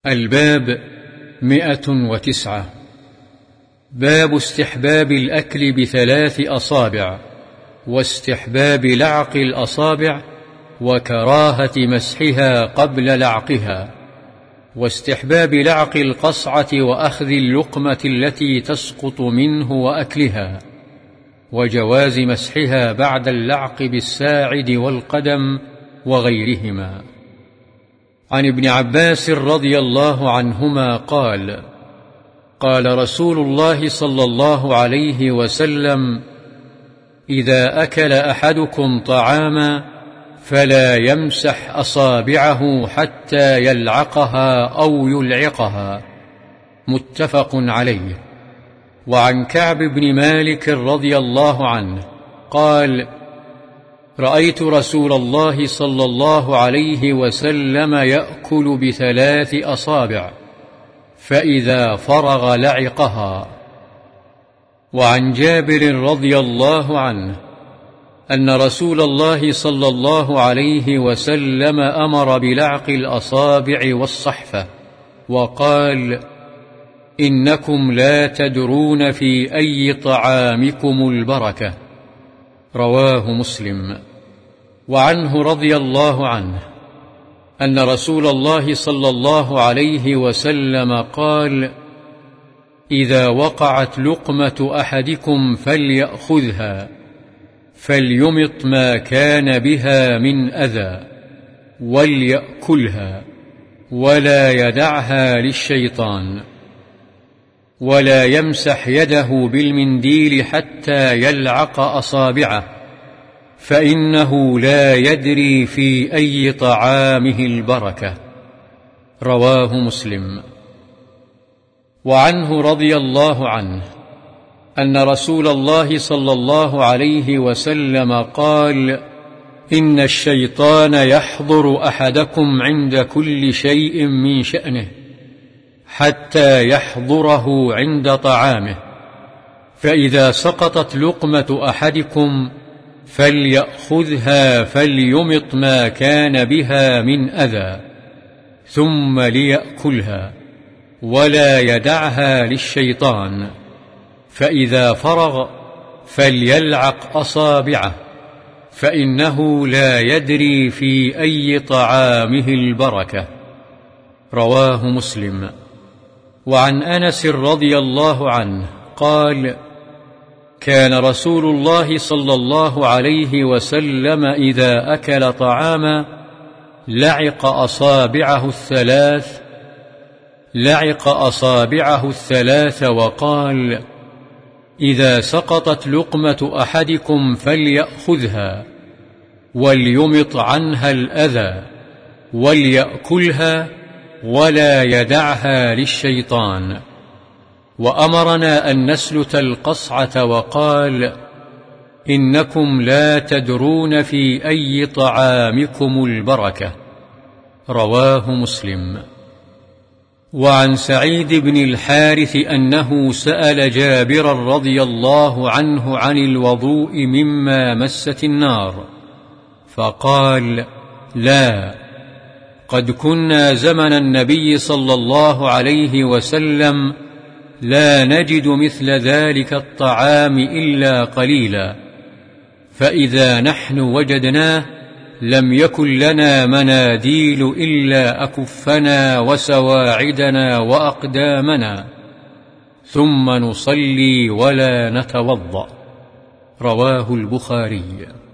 الباب 109. باب استحباب الأكل بثلاث أصابع، واستحباب لعق الأصابع، وكراهة مسحها قبل لعقها، واستحباب لعق القصعة وأخذ اللقمة التي تسقط منه وأكلها، وجواز مسحها بعد اللعق بالساعد والقدم وغيرهما. عن ابن عباس رضي الله عنهما قال: قال رسول الله صلى الله عليه وسلم: إذا أكل أحدكم طعاما فلا يمسح أصابعه حتى يلعقها أو يلعقها. متفق عليه. وعن كعب بن مالك رضي الله عنه قال: رأيت رسول الله صلى الله عليه وسلم يأكل بثلاث أصابع، فإذا فرغ لعقها. وعن جابر رضي الله عنه أن رسول الله صلى الله عليه وسلم أمر بلعق الأصابع والصحفة، وقال: إنكم لا تدرون في أي طعامكم البركة. رواه مسلم. وعنه رضي الله عنه أن رسول الله صلى الله عليه وسلم قال: إذا وقعت لقمة أحدكم فليأخذها، فليمط ما كان بها من أذى، وليأكلها، ولا يدعها للشيطان، ولا يمسح يده بالمنديل حتى يلعق أصابعه، فإنه لا يدري في أي طعامه البركة. رواه مسلم. وعنه رضي الله عنه أن رسول الله صلى الله عليه وسلم قال: إن الشيطان يحضر أحدكم عند كل شيء من شأنه حتى يحضره عند طعامه، فإذا سقطت لقمة أحدكم فليأخذها فليمط ما كان بها من أذى، ثم ليأكلها، ولا يدعها للشيطان، فإذا فرغ فليلعق أصابعه، فإنه لا يدري في أي طعامه البركة. رواه مسلم. وعن أنس رضي الله عنه قال: كان رسول الله صلى الله عليه وسلم إذا أكل طعاما لعق أصابعه الثلاث وقال: إذا سقطت لقمة أحدكم فليأخذها، وليمط عنها الأذى، وليأكلها، ولا يدعها للشيطان. وأمرنا أن نسلت القصعة، وقال: إنكم لا تدرون في أي طعامكم البركة. رواه مسلم. وعن سعيد بن الحارث أنه سأل جابرا رضي الله عنه عن الوضوء مما مست النار، فقال: لا، قد كنا زمن النبي صلى الله عليه وسلم لا نجد مثل ذلك الطعام إلا قليلا، فإذا نحن وجدناه لم يكن لنا مناديل إلا أكفنا وسواعدنا وأقدامنا، ثم نصلي ولا نتوضأ. رواه البخاري.